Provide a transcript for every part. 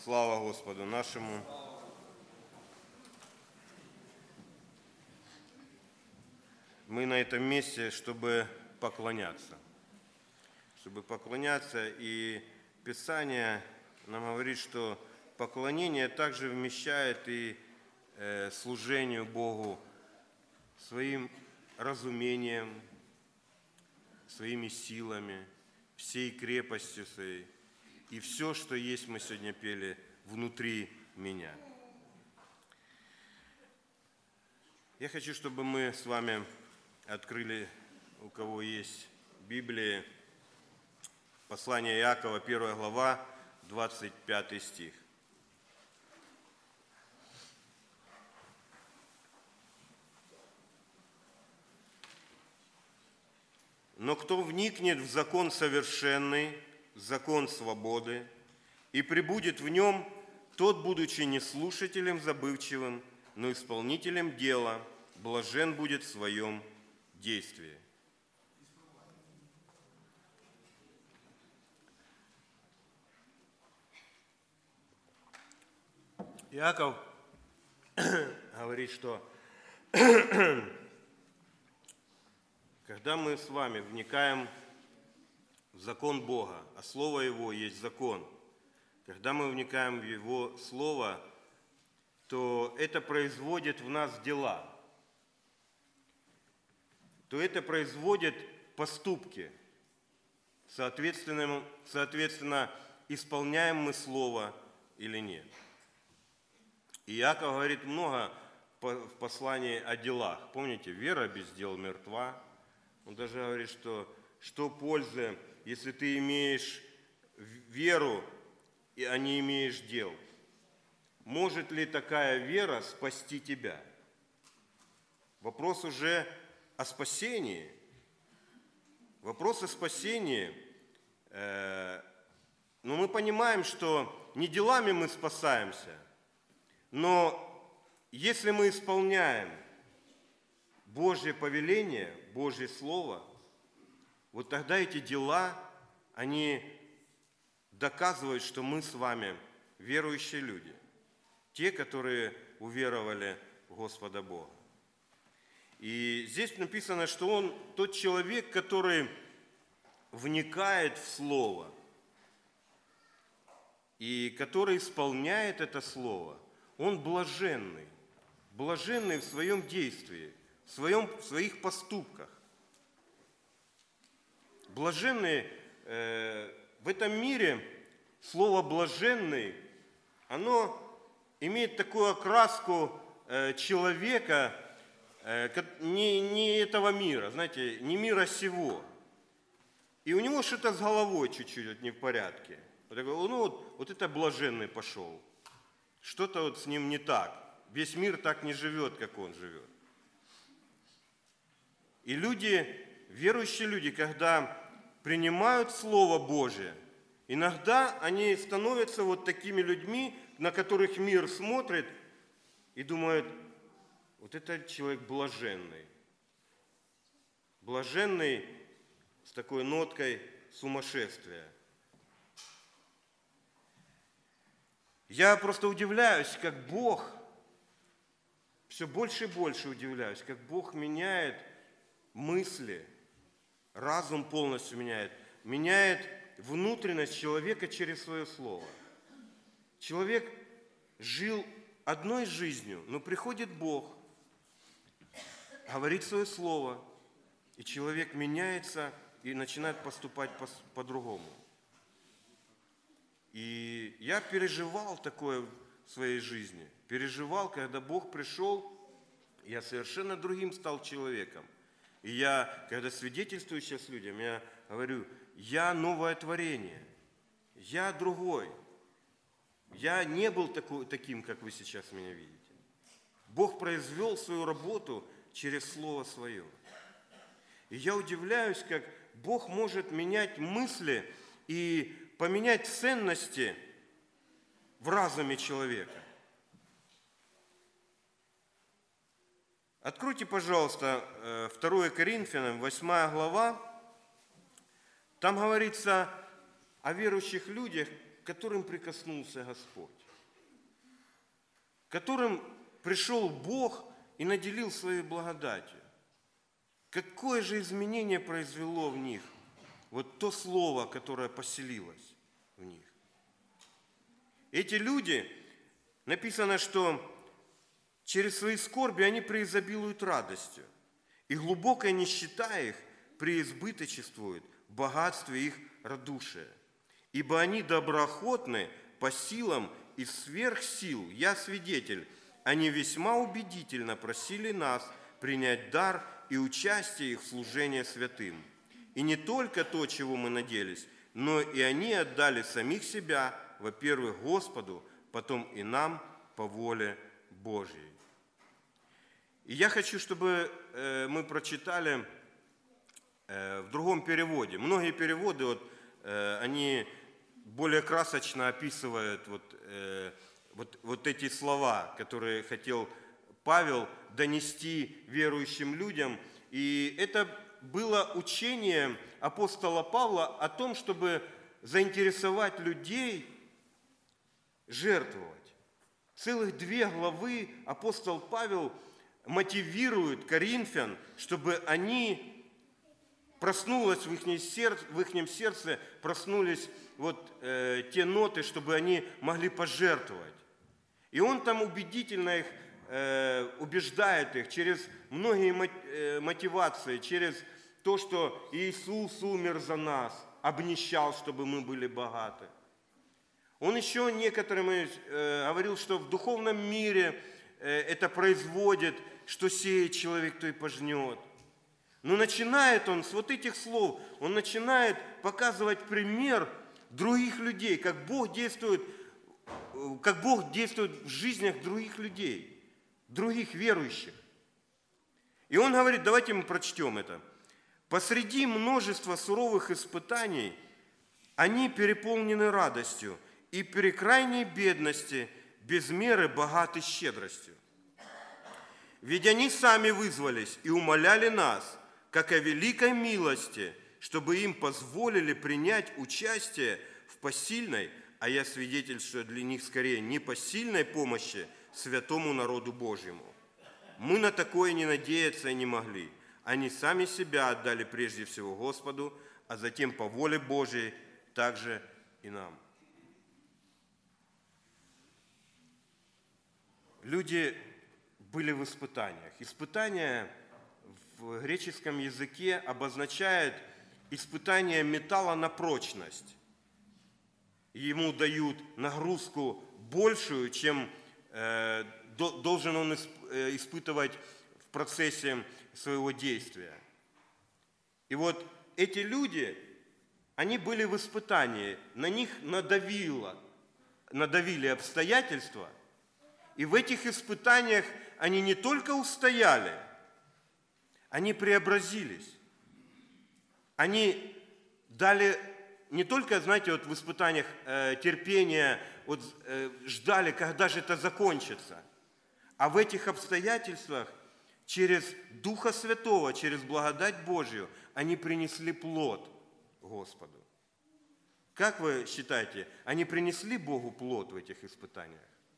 Слава Господу нашему. Мы на этом месте, чтобы поклоняться. И Писание нам говорит, что поклонение также вмещает и служению Богу своим разумением, своими силами, всей крепостью своей. И все, что есть, мы сегодня пели, внутри меня. Я хочу, чтобы мы с вами открыли, у кого есть Библия, послание Иакова, 1 глава, 25 стих. «Но кто вникнет в закон совершенный, закон свободы, и пребудет в нем, тот, будучи не слушателем забывчивым, но исполнителем дела, блажен будет в своем действии». Иаков говорит, что когда мы с вами вникаем в закон Бога, а Слово Его есть закон, когда мы вникаем в Его Слово, то это производит в нас дела, то это производит поступки. Соответственно, исполняем мы Слово или нет. И Иаков говорит много в послании о делах. Помните, вера без дел мертва. Он даже говорит, что пользы, если ты имеешь веру, а не имеешь дел. Может ли такая вера спасти тебя? Вопрос уже о спасении. Вопрос о спасении. Но мы понимаем, что не делами мы спасаемся, но если мы исполняем Божье повеление, Божье Слово, вот тогда эти дела, они доказывают, что мы с вами верующие люди, те, которые уверовали в Господа Бога. И здесь написано, что он тот человек, который вникает в Слово и который исполняет это Слово, он блаженный в своем действии, в своих поступках. Блаженный в этом мире, слово «блаженный», оно имеет такую окраску человека, не этого мира, знаете, не мира сего. И у него что-то с головой чуть-чуть не в порядке. Вот это блаженный пошел. Что-то вот с ним не так. Весь мир так не живет, как он живет. И люди, верующие люди, когда принимают Слово Божие, иногда они становятся вот такими людьми, на которых мир смотрит и думает, вот этот человек блаженный. Блаженный с такой ноткой сумасшествия. Я просто удивляюсь, как Бог, все больше и больше удивляюсь, как Бог меняет мысли, разум полностью меняет внутренность человека через свое Слово. Человек жил одной жизнью, но приходит Бог, говорит свое Слово, и человек меняется и начинает поступать по-другому. И я переживал такое в своей жизни. Переживал, когда Бог пришел, я совершенно другим стал человеком. И я, когда свидетельствую сейчас людям, я говорю, я новое творение, я другой. Я не был таким, как вы сейчас меня видите. Бог произвел свою работу через Слово Свое. И я удивляюсь, как Бог может менять мысли и поменять ценности в разуме человека. Откройте, пожалуйста, 2 Коринфянам, 8 глава. Там говорится о верующих людях, которым прикоснулся Господь, которым пришел Бог и наделил своей благодатью. Какое же изменение произвело в них вот то слово, которое поселилось в них? Эти люди, написано, что через свои скорби они преизобилуют радостью, и глубокая нищета их преизбыточествует в богатстве их радушия. Ибо они доброохотны по силам и сверх сил. Я свидетель, они весьма убедительно просили нас принять дар и участие их в служении святым. И не только то, чего мы надеялись, но и они отдали самих себя, во-первых, Господу, потом и нам по воле Божьей. И я хочу, чтобы мы прочитали в другом переводе. Многие переводы, они более красочно описывают вот эти слова, которые хотел Павел донести верующим людям. И это было учение апостола Павла о том, чтобы заинтересовать людей жертвовать. Целых 2 главы апостол Павел мотивирует коринфян, чтобы они проснулось в их сердце, проснулись те ноты, чтобы они могли пожертвовать. И он там убедительно их убеждает их через многие мотивации, через то, что Иисус умер за нас, обнищал, чтобы мы были богаты. Он еще некоторым говорил, что в духовном мире это производит, что сеет человек, то и пожнет. Но начинает он с вот этих слов, он начинает показывать пример других людей, как Бог действует в жизнях других людей, других верующих. И он говорит, давайте мы прочтем это. Посреди множества суровых испытаний они переполнены радостью и при крайней бедности без меры богаты щедростью. Ведь они сами вызвались и умоляли нас, как о великой милости, чтобы им позволили принять участие в посильной, а я свидетельствую для них скорее непосильной помощи святому народу Божьему. Мы на такое не надеяться и не могли. Они сами себя отдали прежде всего Господу, а затем по воле Божьей также и нам. Люди были в испытаниях. Испытания в греческом языке обозначает испытание металла на прочность. Ему дают нагрузку большую, чем должен он испытывать в процессе своего действия. И вот эти люди, они были в испытании, на них надавили обстоятельства, и в этих испытаниях они не только устояли, они преобразились. Они дали не только, знаете, в испытаниях терпения, ждали, когда же это закончится, а в этих обстоятельствах через Духа Святого, через благодать Божью они принесли плод Господу. Как вы считаете, они принесли Богу плод в этих испытаниях?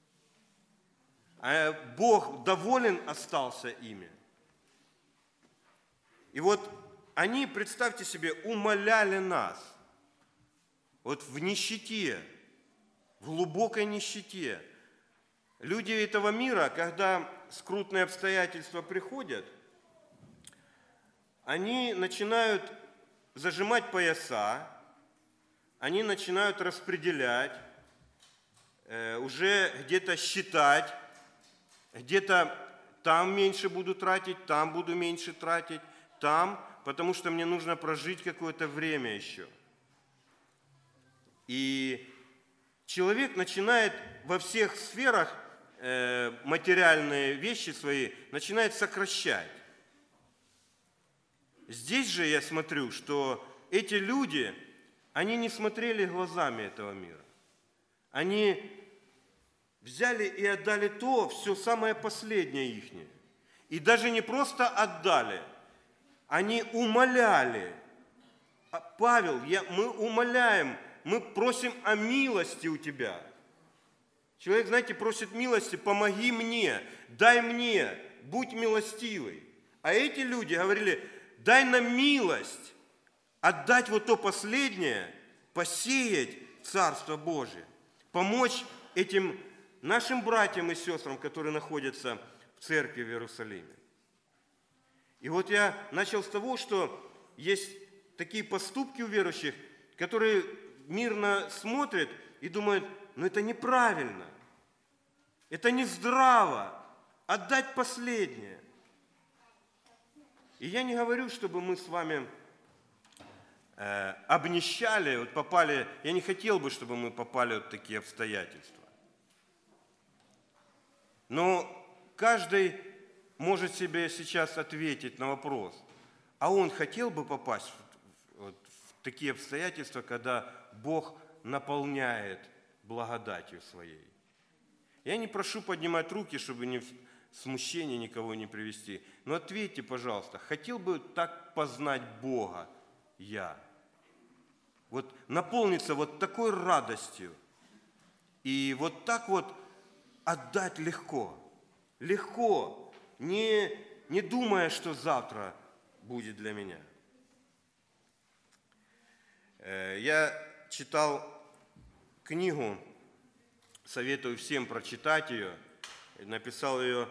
А Бог доволен остался ими. И они, представьте себе, умоляли нас в нищете, в глубокой нищете. Люди этого мира, когда скрутные обстоятельства приходят, они начинают зажимать пояса, они начинают распределять, уже где-то считать, где-то там меньше буду тратить, там буду меньше тратить, там, потому что мне нужно прожить какое-то время еще. И человек начинает во всех сферах материальные вещи свои, начинает сокращать. Здесь же я смотрю, что эти люди, они не смотрели глазами этого мира. Они взяли и отдали все самое последнее ихнее. И даже не просто отдали, они умоляли. Павел, мы умоляем мы просим о милости у Тебя. Человек, знаете, просит милости, помоги мне, дай мне, будь милостивый. А эти люди говорили, дай нам милость, отдать вот то последнее, посеять Царство Божие, помочь этим нашим братьям и сестрам, которые находятся в церкви в Иерусалиме. И вот я начал с того, что есть такие поступки у верующих, которые мирно смотрят и думают, ну это неправильно, это не здраво, отдать последнее. И я не говорю, чтобы мы с вами обнищали, вот попали, я не хотел бы, чтобы мы попали в такие обстоятельства. Но каждый может себе сейчас ответить на вопрос, а он хотел бы попасть в такие обстоятельства, когда Бог наполняет благодатью своей. Я не прошу поднимать руки, чтобы не в смущение никого не привести, но ответьте, пожалуйста, хотел бы так познать Бога я? Вот наполниться вот такой радостью и вот так вот отдать легко, легко, не думая, что завтра будет для меня. Я читал книгу, советую всем прочитать ее, написал ее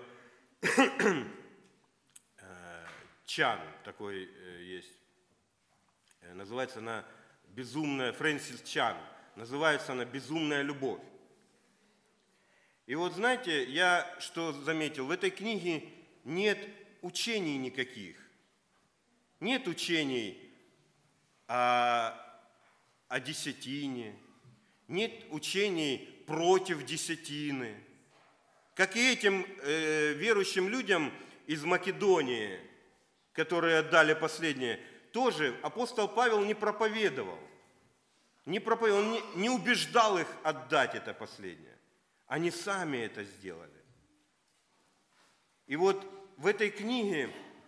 Чан, такой есть, называется она «Безумная», Фрэнсис Чан, называется она «Безумная любовь». И вот знаете, я что заметил, в этой книге нет учений никаких, нет учений о десятине, нет учений против десятины, как и этим верующим людям из Македонии, которые отдали последнее, тоже апостол Павел не проповедовал, он не убеждал их отдать это последнее. Они сами это сделали. И вот в этой книге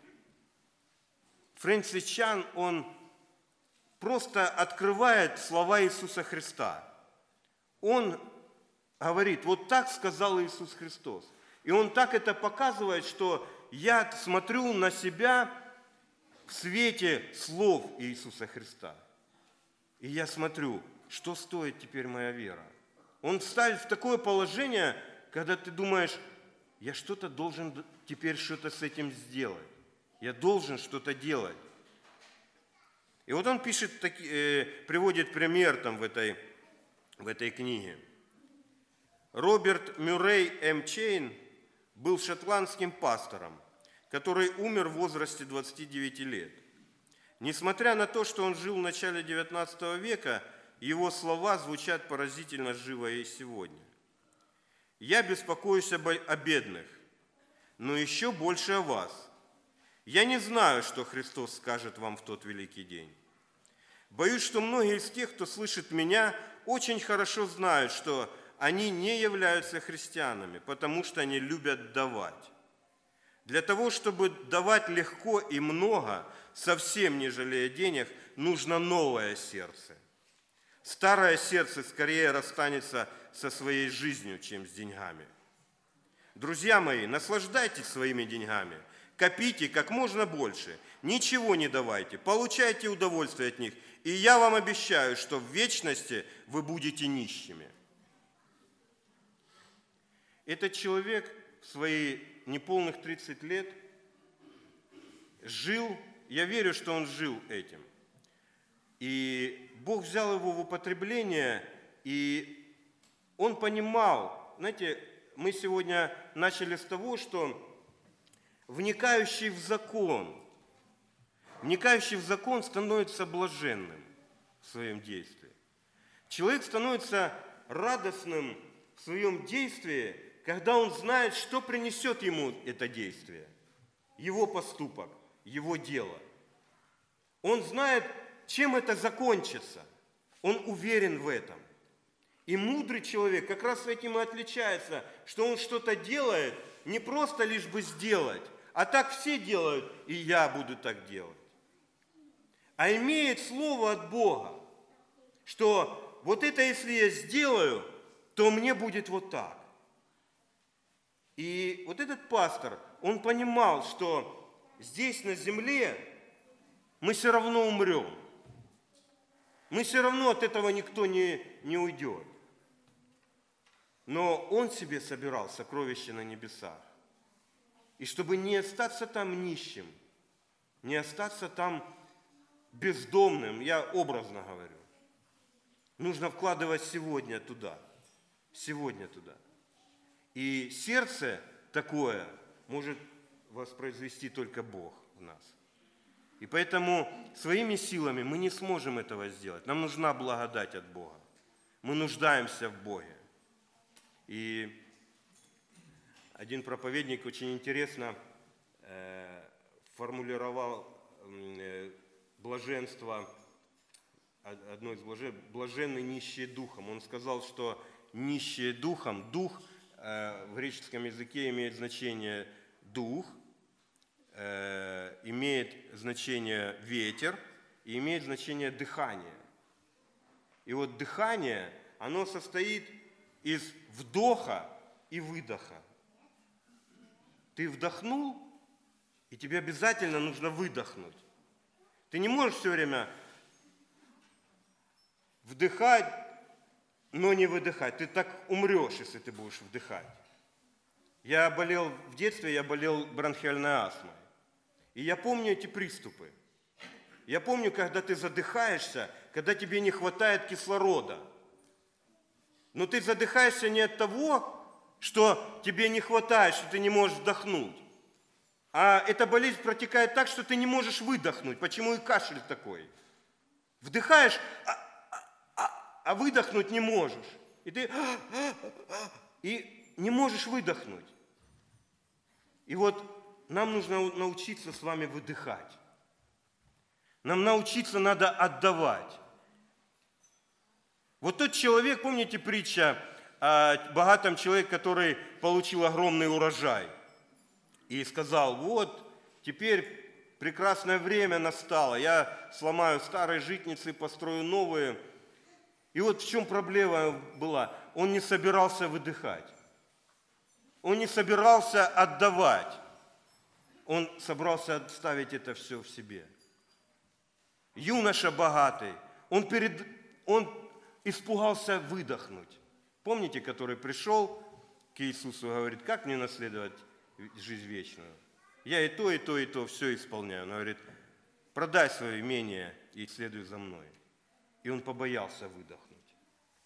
Фрэнсис Чан, он просто открывает слова Иисуса Христа. Он говорит, вот так сказал Иисус Христос. И он так это показывает, что я смотрю на себя в свете слов Иисуса Христа. И я смотрю, что стоит теперь моя вера. Он ставит в такое положение, когда ты думаешь, я что-то должен теперь что-то с этим сделать. Я должен что-то делать. И вот он пишет, приводит пример там в этой книге. Роберт Мюррей М. Чейн был шотландским пастором, который умер в возрасте 29 лет. Несмотря на то, что он жил в начале XIX века, его слова звучат поразительно живо и сегодня. «Я беспокоюсь о бедных, но еще больше о вас. Я не знаю, что Христос скажет вам в тот великий день. Боюсь, что многие из тех, кто слышит меня, очень хорошо знают, что они не являются христианами, потому что они любят давать. Для того, чтобы давать легко и много, совсем не жалея денег, нужно новое сердце. Старое сердце скорее расстанется со своей жизнью, чем с деньгами. Друзья мои, наслаждайтесь своими деньгами, копите как можно больше, ничего не давайте, получайте удовольствие от них, и я вам обещаю, что в вечности вы будете нищими». Этот человек в свои неполных 30 лет жил, я верю, что он жил этим. И Бог взял его в употребление, и он понимал, знаете, мы сегодня начали с того, что вникающий в закон становится блаженным в своем действии. Человек становится радостным в своем действии, когда он знает, что принесет ему это действие, его поступок, его дело. Он знает, чем это закончится. Он уверен в этом. И мудрый человек как раз этим и отличается, что он что-то делает не просто лишь бы сделать, а так все делают, и я буду так делать. А имеет слово от Бога, что вот это если я сделаю, то мне будет вот так. И вот этот пастор, он понимал, что здесь на земле мы все равно умрем. Мы все равно от этого никто не уйдет. Но он себе собирал сокровища на небесах. И чтобы не остаться там нищим, не остаться там бездомным, я образно говорю, нужно вкладывать сегодня туда. Сегодня туда. И сердце такое может воспроизвести только Бог в нас. И поэтому своими силами мы не сможем этого сделать. Нам нужна благодать от Бога. Мы нуждаемся в Боге. И один проповедник очень интересно формулировал блаженство, одно из блаженны нищие духом. Он сказал, что нищие духом, дух в греческом языке имеет значение дух, имеет значение ветер и имеет значение дыхание. И вот дыхание, оно состоит из вдоха и выдоха. Ты вдохнул, и тебе обязательно нужно выдохнуть. Ты не можешь все время вдыхать, но не выдыхать. Ты так умрешь, если ты будешь вдыхать. Я болел в детстве, я болел бронхиальной астмой. И я помню эти приступы. Я помню, когда ты задыхаешься, когда тебе не хватает кислорода. Но ты задыхаешься не от того, что тебе не хватает, что ты не можешь вдохнуть. А эта болезнь протекает так, что ты не можешь выдохнуть. Почему и кашель такой? Вдыхаешь, а выдохнуть не можешь. И ты не можешь выдохнуть. И вот нам нужно научиться с вами выдыхать. Нам научиться надо отдавать. Вот тот человек, помните притча о богатом человеке, который получил огромный урожай. И сказал, вот, теперь прекрасное время настало, я сломаю старые житницы, построю новые. И вот в чем проблема была. Он не собирался выдыхать. Он не собирался отдавать. Он собрался оставить это все в себе. Юноша богатый, он испугался выдохнуть. Помните, который пришел к Иисусу и говорит, как мне наследовать жизнь вечную? Я и то все исполняю. Он говорит, продай свое имение и следуй за мной. И он побоялся выдохнуть.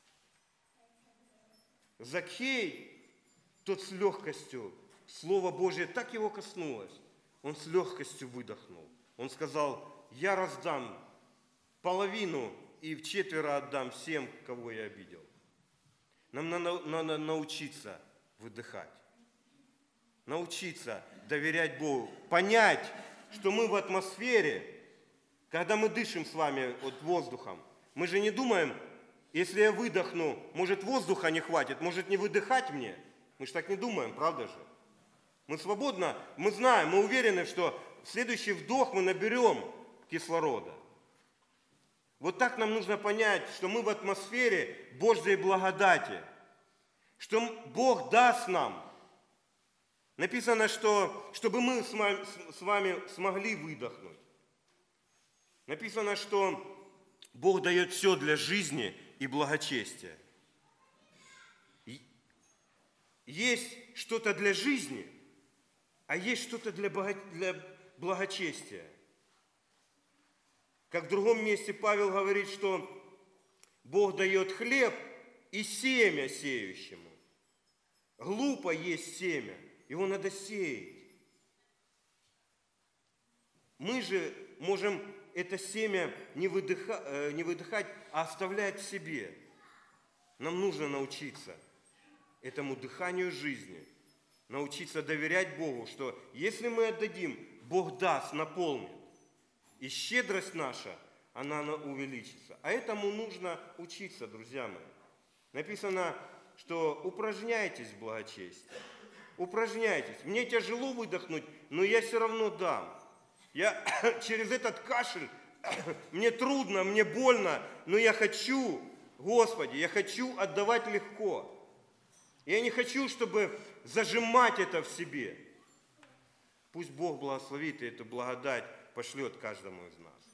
Закхей, тот с легкостью, Слово Божие так его коснулось, он с легкостью выдохнул. Он сказал, я раздам половину и вчетверо отдам всем, кого я обидел. Нам надо научиться выдыхать. Научиться доверять Богу. Понять, что мы в атмосфере, когда мы дышим с вами вот воздухом, мы же не думаем, если я выдохну, может воздуха не хватит, может не выдыхать мне. Мы же так не думаем, правда же? Мы свободно, мы знаем, мы уверены, что в следующий вдох мы наберем кислорода. Вот так нам нужно понять, что мы в атмосфере Божьей благодати, что Бог даст нам. Написано, что чтобы мы с вами смогли выдохнуть. Написано, что Бог дает все для жизни и благочестия. Есть что-то для жизни, а есть что-то для благочестия. Как в другом месте Павел говорит, что Бог дает хлеб и семя сеющему. Глупо есть семя, его надо сеять. Мы же можем это семя не выдыхать, а оставлять в себе. Нам нужно научиться этому дыханию жизни, научиться доверять Богу, что если мы отдадим, Бог даст, наполнит. И щедрость наша, она увеличится. А этому нужно учиться, друзья мои. Написано, что упражняйтесь в благочестии. Упражняйтесь. Мне тяжело выдохнуть, но я все равно дам. Я через этот кашель, мне трудно, мне больно, но я хочу Господи, я хочу отдавать легко. Я не хочу, чтобы зажимать это в себе. Пусть Бог благословит и эту благодать пошлет каждому из нас.